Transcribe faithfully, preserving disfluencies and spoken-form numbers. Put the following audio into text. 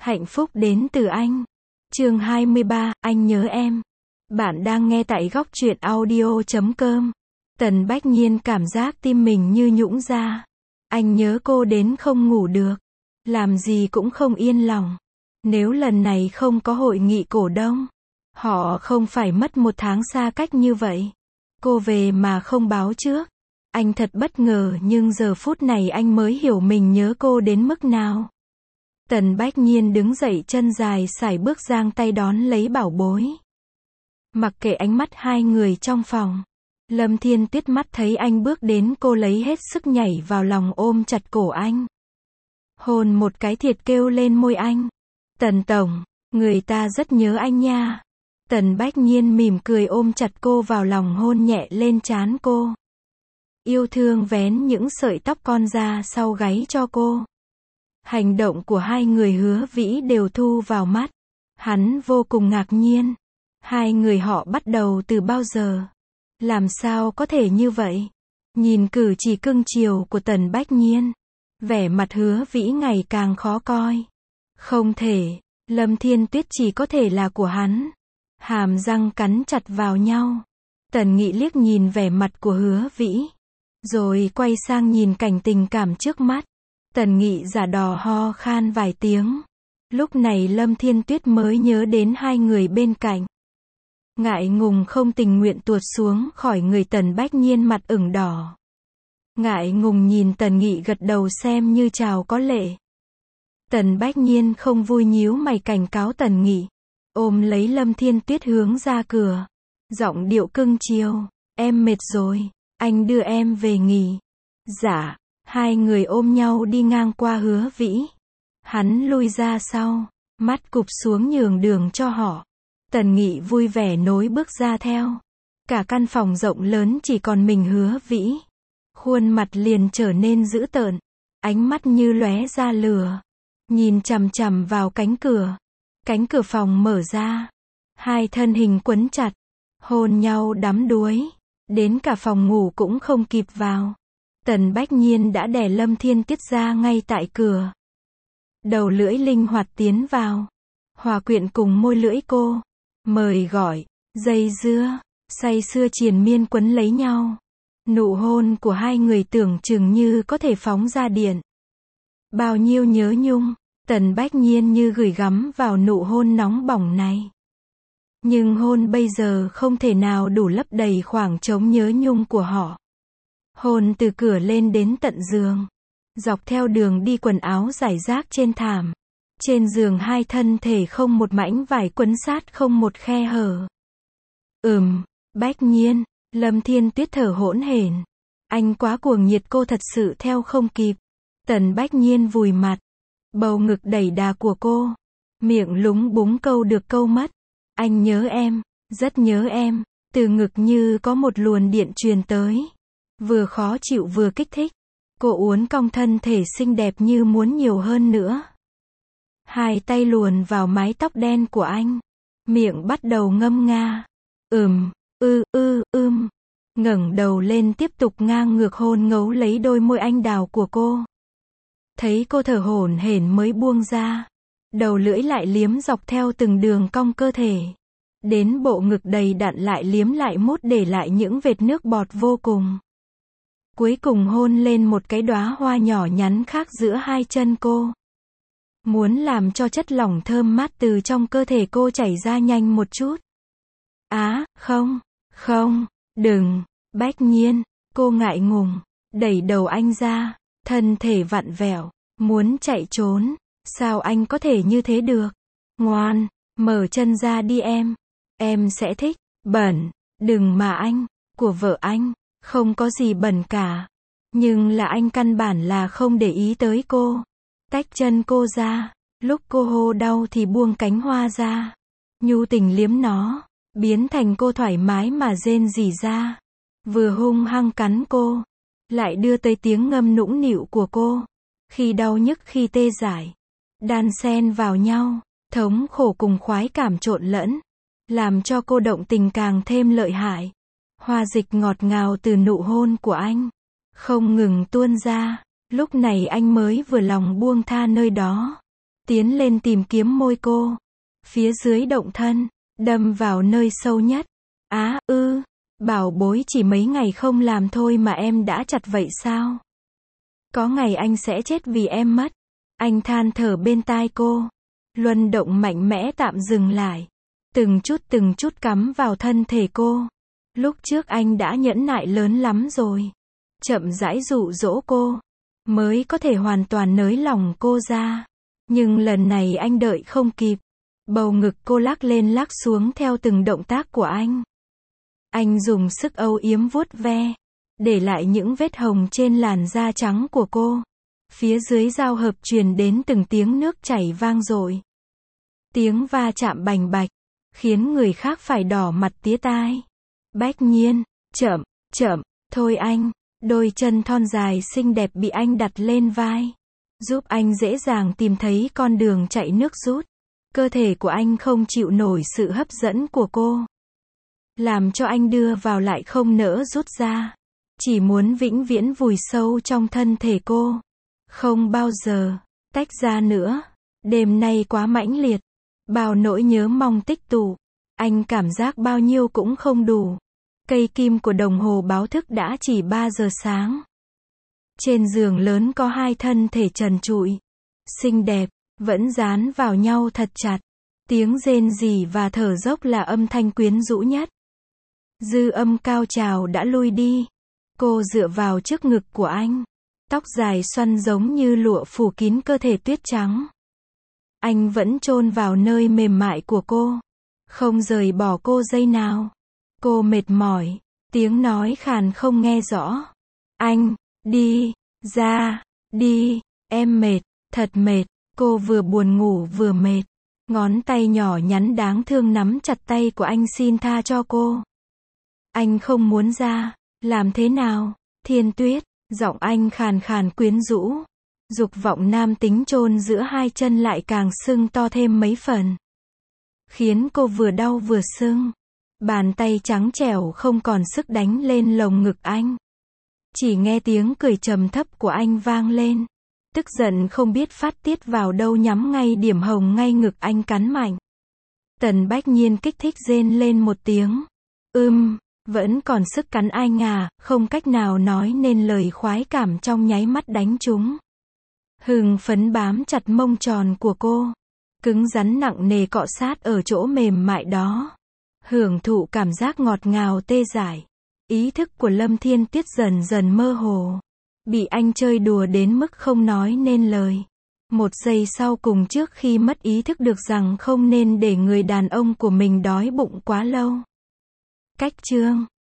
Hạnh phúc đến từ anh. Chương hai mươi ba, anh nhớ em. Bạn đang nghe tại góc truyện audio chấm com. Tần Bách Nhiên cảm giác tim mình như nhũn ra. Anh nhớ cô đến không ngủ được. Làm gì cũng không yên lòng. Nếu lần này không có hội nghị cổ đông, họ không phải mất một tháng xa cách như vậy. Cô về mà không báo trước. Anh thật bất ngờ, nhưng giờ phút này anh mới hiểu mình nhớ cô đến mức nào. Tần Bách Nhiên đứng dậy, chân dài sải bước giang tay đón lấy bảo bối. Mặc kệ ánh mắt hai người trong phòng, Lâm Thiên Tuyết mắt thấy anh bước đến, cô lấy hết sức nhảy vào lòng ôm chặt cổ anh. Hôn một cái thiệt kêu lên môi anh. Tần tổng, người ta rất nhớ anh nha. Tần Bách Nhiên mỉm cười ôm chặt cô vào lòng, hôn nhẹ lên trán cô. Yêu thương vén những sợi tóc con ra sau gáy cho cô. Hành động của hai người Hứa Vĩ đều thu vào mắt. Hắn vô cùng ngạc nhiên. Hai người họ bắt đầu từ bao giờ? Làm sao có thể như vậy? Nhìn cử chỉ cưng chiều của Tần Bách Nhiên, vẻ mặt Hứa Vĩ ngày càng khó coi. Không thể, Lâm Thiên Tuyết chỉ có thể là của hắn. Hàm răng cắn chặt vào nhau. Tần Nghị liếc nhìn vẻ mặt của Hứa Vĩ, rồi quay sang nhìn cảnh tình cảm trước mắt. Tần Nghị giả đò ho khan vài tiếng. Lúc này Lâm Thiên Tuyết mới nhớ đến hai người bên cạnh. Ngại ngùng không tình nguyện tuột xuống khỏi người Tần Bách Nhiên, mặt ửng đỏ. Ngại ngùng nhìn Tần Nghị gật đầu xem như chào có lệ. Tần Bách Nhiên không vui nhíu mày cảnh cáo Tần Nghị. Ôm lấy Lâm Thiên Tuyết hướng ra cửa. Giọng điệu cưng chiều. Em mệt rồi, anh đưa em về nghỉ. Dạ. Hai người ôm nhau đi ngang qua Hứa Vĩ. Hắn lui ra sau, mắt cụp xuống nhường đường cho họ. Tần Nghị vui vẻ nối bước ra theo. Cả căn phòng rộng lớn chỉ còn mình Hứa Vĩ. Khuôn mặt liền trở nên dữ tợn, ánh mắt như lóe ra lửa, nhìn chằm chằm vào cánh cửa. Cánh cửa phòng mở ra, hai thân hình quấn chặt, hôn nhau đắm đuối, đến cả phòng ngủ cũng không kịp vào. Tần Bách Nhiên đã đè Lâm Thiên Tuyết ra ngay tại cửa. Đầu lưỡi linh hoạt tiến vào, hòa quyện cùng môi lưỡi cô, mời gọi, dây dưa, say sưa triền miên quấn lấy nhau. Nụ hôn của hai người tưởng chừng như có thể phóng ra điện. Bao nhiêu nhớ nhung, Tần Bách Nhiên như gửi gắm vào nụ hôn nóng bỏng này. Nhưng hôn bây giờ không thể nào đủ lấp đầy khoảng trống nhớ nhung của họ. Hôn từ cửa lên đến tận giường. Dọc theo đường đi quần áo rải rác trên thảm. Trên giường hai thân thể không một mảnh vải quấn sát, không một khe hở. Ừm, Bách Nhiên, Lâm Thiên Tuyết thở hỗn hển. Anh quá cuồng nhiệt, cô thật sự theo không kịp. Tần Bách Nhiên vùi mặt. Bầu ngực đẩy đà của cô. Miệng lúng búng câu được câu mất. Anh nhớ em, rất nhớ em. Từ ngực như có một luồng điện truyền tới. Vừa khó chịu vừa kích thích. Cô uốn cong thân thể xinh đẹp như muốn nhiều hơn nữa. Hai tay luồn vào mái tóc đen của anh. Miệng bắt đầu ngâm nga. Ừm, ư, ư, ưm. Ngẩng đầu lên tiếp tục ngang ngược hôn ngấu lấy đôi môi anh đào của cô. Thấy cô thở hổn hển mới buông ra. Đầu lưỡi lại liếm dọc theo từng đường cong cơ thể. Đến bộ ngực đầy đặn lại liếm lại mút, để lại những vệt nước bọt vô cùng. Cuối cùng hôn lên một cái đóa hoa nhỏ nhắn khác giữa hai chân cô. Muốn làm cho chất lỏng thơm mát từ trong cơ thể cô chảy ra nhanh một chút. Á, không, không, đừng, Bách Nhiên, cô ngại ngùng, đẩy đầu anh ra, thân thể vặn vẹo, muốn chạy trốn. Sao anh có thể như thế được? Ngoan, mở chân ra đi em. Em sẽ thích. Bẩn, đừng mà anh, của vợ anh, không có gì bẩn cả. Nhưng là anh căn bản là không để ý tới cô. Tách chân cô ra, lúc cô hô đau thì buông cánh hoa ra. Nhu tình liếm nó, biến thành cô thoải mái mà rên rỉ ra. Vừa hung hăng cắn cô, lại đưa tới tiếng ngâm nũng nịu của cô. Khi đau nhức khi tê dại, đan xen vào nhau, thống khổ cùng khoái cảm trộn lẫn, làm cho cô động tình càng thêm lợi hại. Hoa dịch ngọt ngào từ nụ hôn của anh không ngừng tuôn ra. Lúc này anh mới vừa lòng buông tha nơi đó. tiến lên tìm kiếm môi cô. Phía dưới động thân, đâm vào nơi sâu nhất. Á, ư, bảo bối chỉ mấy ngày không làm thôi mà em đã chặt vậy sao? Có ngày anh sẽ chết vì em mất. Anh than thở bên tai cô. Luân động mạnh mẽ tạm dừng lại. Từng chút từng chút cắm vào thân thể cô. Lúc trước anh đã nhẫn nại lớn lắm rồi. Chậm rãi dụ dỗ cô. Mới có thể hoàn toàn nới lòng cô ra. Nhưng lần này anh đợi không kịp. Bầu ngực cô lắc lên lắc xuống theo từng động tác của anh. Anh dùng sức âu yếm vuốt ve. Để lại những vết hồng trên làn da trắng của cô. Phía dưới giao hợp truyền đến từng tiếng nước chảy vang dội. Tiếng va chạm bành bạch. Khiến người khác phải đỏ mặt tía tai. Bách Nhiên, chậm, chậm, thôi anh. Đôi chân thon dài xinh đẹp bị anh đặt lên vai. Giúp anh dễ dàng tìm thấy con đường chạy nước rút. Cơ thể của anh không chịu nổi sự hấp dẫn của cô. Làm cho anh đưa vào lại không nỡ rút ra. Chỉ muốn vĩnh viễn vùi sâu trong thân thể cô. Không bao giờ tách ra nữa. Đêm nay quá mãnh liệt. Bao nỗi nhớ mong tích tụ. Anh cảm giác bao nhiêu cũng không đủ. Cây kim của đồng hồ báo thức đã chỉ ba giờ sáng. Trên giường lớn có hai thân thể trần trụi. Xinh đẹp, vẫn dán vào nhau thật chặt. Tiếng rên rỉ và thở dốc là âm thanh quyến rũ nhất. Dư âm cao trào đã lui đi. Cô dựa vào trước ngực của anh. Tóc dài xoăn giống như lụa phủ kín cơ thể tuyết trắng. Anh vẫn chôn vào nơi mềm mại của cô. Không rời bỏ cô giây nào. Cô mệt mỏi. Tiếng nói khàn không nghe rõ. Anh, đi, ra, đi, em mệt, thật mệt. Cô vừa buồn ngủ vừa mệt. Ngón tay nhỏ nhắn đáng thương nắm chặt tay của anh xin tha cho cô. Anh không muốn ra. Làm thế nào? Thiên Tuyết, giọng anh khàn khàn quyến rũ. Dục vọng nam tính chôn giữa hai chân lại càng sưng to thêm mấy phần. Khiến cô vừa đau vừa sưng. Bàn tay trắng trẻo không còn sức đánh lên lồng ngực anh. Chỉ nghe tiếng cười trầm thấp của anh vang lên. Tức giận không biết phát tiết vào đâu nhắm ngay điểm hồng ngay ngực anh cắn mạnh. Tần Bách Nhiên kích thích rên lên một tiếng. Ưm, vẫn còn sức cắn anh à, không cách nào nói nên lời khoái cảm trong nháy mắt đánh trúng. Hưng phấn bám chặt mông tròn của cô. Cứng rắn nặng nề cọ sát ở chỗ mềm mại đó. Hưởng thụ cảm giác ngọt ngào tê dại. Ý thức của Lâm Thiên Tuyết dần dần mơ hồ. Bị anh chơi đùa đến mức không nói nên lời. Một giây sau cùng trước khi mất ý thức được rằng không nên để người đàn ông của mình đói bụng quá lâu. Cách chương